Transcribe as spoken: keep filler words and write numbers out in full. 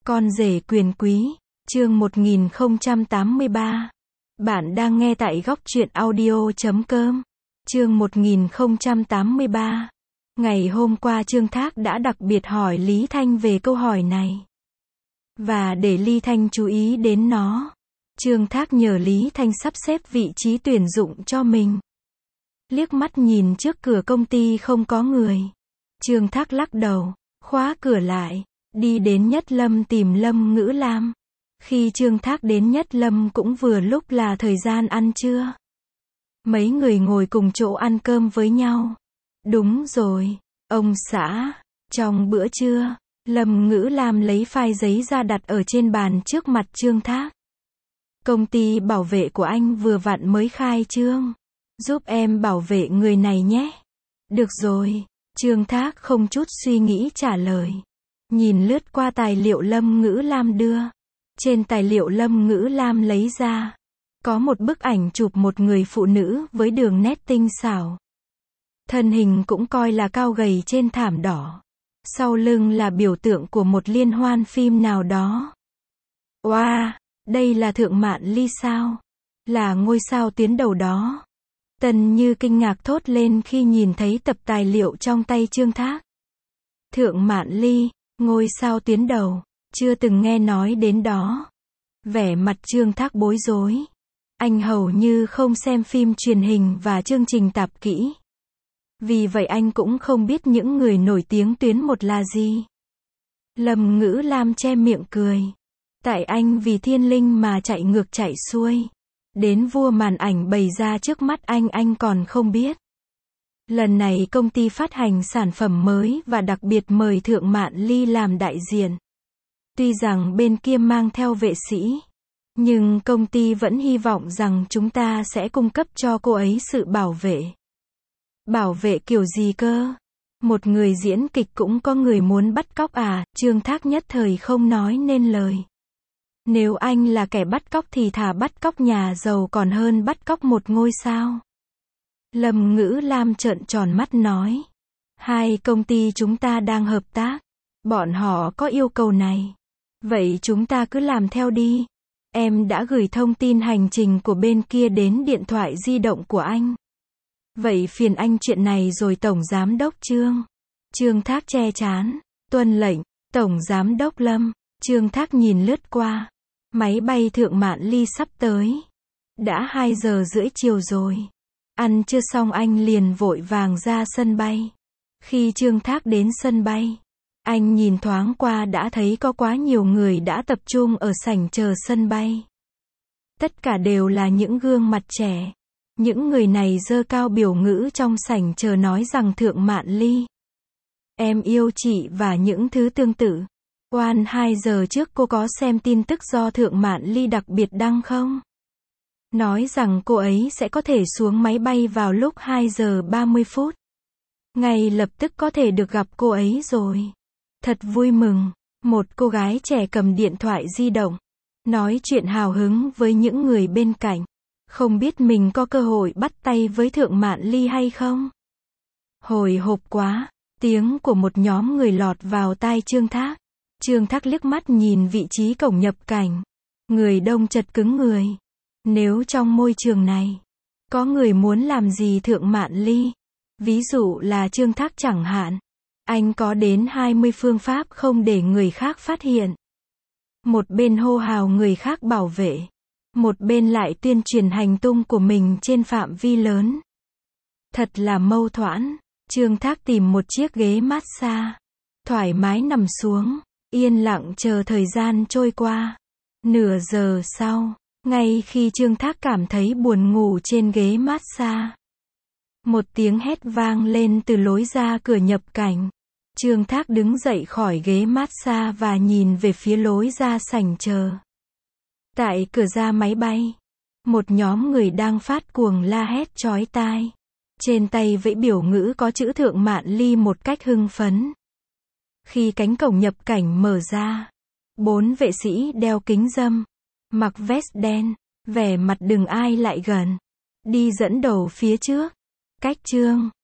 Con rể quyền quý, chương một nghìn không trăm tám mươi ba. Bạn đang nghe tại góc truyện audio chấm com. Chương một nghìn không trăm tám mươi ba. Ngày hôm qua Trương Thác đã đặc biệt hỏi Lý Thanh về câu hỏi này. Và để Lý Thanh chú ý đến nó, Trương Thác nhờ Lý Thanh sắp xếp vị trí tuyển dụng cho mình. Liếc mắt nhìn trước cửa công ty không có người, Trương Thác lắc đầu, khóa cửa lại, đi đến Nhất Lâm tìm Lâm Ngữ Lam. Khi Trương Thác đến Nhất Lâm cũng vừa lúc là thời gian ăn trưa. Mấy người ngồi cùng chỗ ăn cơm với nhau. Đúng rồi, ông xã, trong bữa trưa, Lâm Ngữ Lam lấy file giấy ra đặt ở trên bàn trước mặt Trương Thác. Công ty bảo vệ của anh vừa vặn mới khai trương. Giúp em bảo vệ người này nhé. Được rồi, Trương Thác không chút suy nghĩ trả lời. Nhìn lướt qua tài liệu Lâm Ngữ Lam đưa. Trên tài liệu Lâm Ngữ Lam lấy ra, có một bức ảnh chụp một người phụ nữ với đường nét tinh xảo. Thân hình cũng coi là cao gầy trên thảm đỏ. Sau lưng là biểu tượng của một liên hoan phim nào đó. Wow, đây là Thượng Mạn Ly sao? Là ngôi sao tuyến đầu đó. Tần Như kinh ngạc thốt lên khi nhìn thấy tập tài liệu trong tay Trương Thác. Thượng Mạn Ly, ngôi sao tuyến đầu, chưa từng nghe nói đến đó. Vẻ mặt Trương Thác bối rối. Anh hầu như không xem phim truyền hình và chương trình tạp kỹ. Vì vậy anh cũng không biết những người nổi tiếng tuyến một là gì. Lâm Ngữ Lam che miệng cười. Tại anh vì Thiên Linh mà chạy ngược chạy xuôi. Đến vua màn ảnh bày ra trước mắt anh anh còn không biết. Lần này công ty phát hành sản phẩm mới và đặc biệt mời Thượng Mạn Ly làm đại diện. Tuy rằng bên kia mang theo vệ sĩ, nhưng công ty vẫn hy vọng rằng chúng ta sẽ cung cấp cho cô ấy sự bảo vệ. Bảo vệ kiểu gì cơ? Một người diễn kịch cũng có người muốn bắt cóc à? Trương Thác nhất thời không nói nên lời. Nếu anh là kẻ bắt cóc thì thà bắt cóc nhà giàu còn hơn bắt cóc một ngôi sao. Lâm Ngữ Lam trợn tròn mắt nói. Hai công ty chúng ta đang hợp tác. Bọn họ có yêu cầu này. Vậy chúng ta cứ làm theo đi. Em đã gửi thông tin hành trình của bên kia đến điện thoại di động của anh. Vậy phiền anh chuyện này rồi Tổng Giám đốc Trương. Trương Thác che chán. Tuân lệnh, Tổng Giám đốc Lâm. Trương Thác nhìn lướt qua. Máy bay Thượng Mạn Ly sắp tới. Đã hai giờ rưỡi chiều rồi. Ăn chưa xong anh liền vội vàng ra sân bay. Khi Trương Thác đến sân bay, anh nhìn thoáng qua đã thấy có quá nhiều người đã tập trung ở sảnh chờ sân bay. Tất cả đều là những gương mặt trẻ. Những người này giơ cao biểu ngữ trong sảnh chờ nói rằng Thượng Mạn Ly, em yêu chị và những thứ tương tự. Oan hai giờ trước cô có xem tin tức do Thượng Mạn Ly đặc biệt đăng không? Nói rằng cô ấy sẽ có thể xuống máy bay vào lúc hai giờ ba mươi phút. Ngay lập tức có thể được gặp cô ấy rồi. Thật vui mừng. Một cô gái trẻ cầm điện thoại di động, nói chuyện hào hứng với những người bên cạnh. Không biết mình có cơ hội bắt tay với Thượng Mạn Ly hay không? Hồi hộp quá. Tiếng của một nhóm người lọt vào tai Trương Thác. Trương Thác liếc mắt nhìn vị trí cổng nhập cảnh. Người đông chật cứng người. Nếu trong môi trường này, có người muốn làm gì Thượng Mạn Ly, ví dụ là Trương Thác chẳng hạn, anh có đến hai mươi phương pháp không để người khác phát hiện. Một bên hô hào người khác bảo vệ, một bên lại tuyên truyền hành tung của mình trên phạm vi lớn. Thật là mâu thuẫn. Trương Thác tìm một chiếc ghế massage, thoải mái nằm xuống, yên lặng chờ thời gian trôi qua. Nửa giờ sau, ngay khi Trương Thác cảm thấy buồn ngủ trên ghế massage, một tiếng hét vang lên từ lối ra cửa nhập cảnh. Trương Thác đứng dậy khỏi ghế massage và nhìn về phía lối ra sảnh chờ. Tại cửa ra máy bay, một nhóm người đang phát cuồng la hét chói tai. Trên tay vẫy biểu ngữ có chữ Thượng Mạn Ly một cách hưng phấn. Khi cánh cổng nhập cảnh mở ra, bốn vệ sĩ đeo kính râm, mặc vest đen, vẻ mặt đừng ai lại gần, đi dẫn đầu phía trước. Cách Trương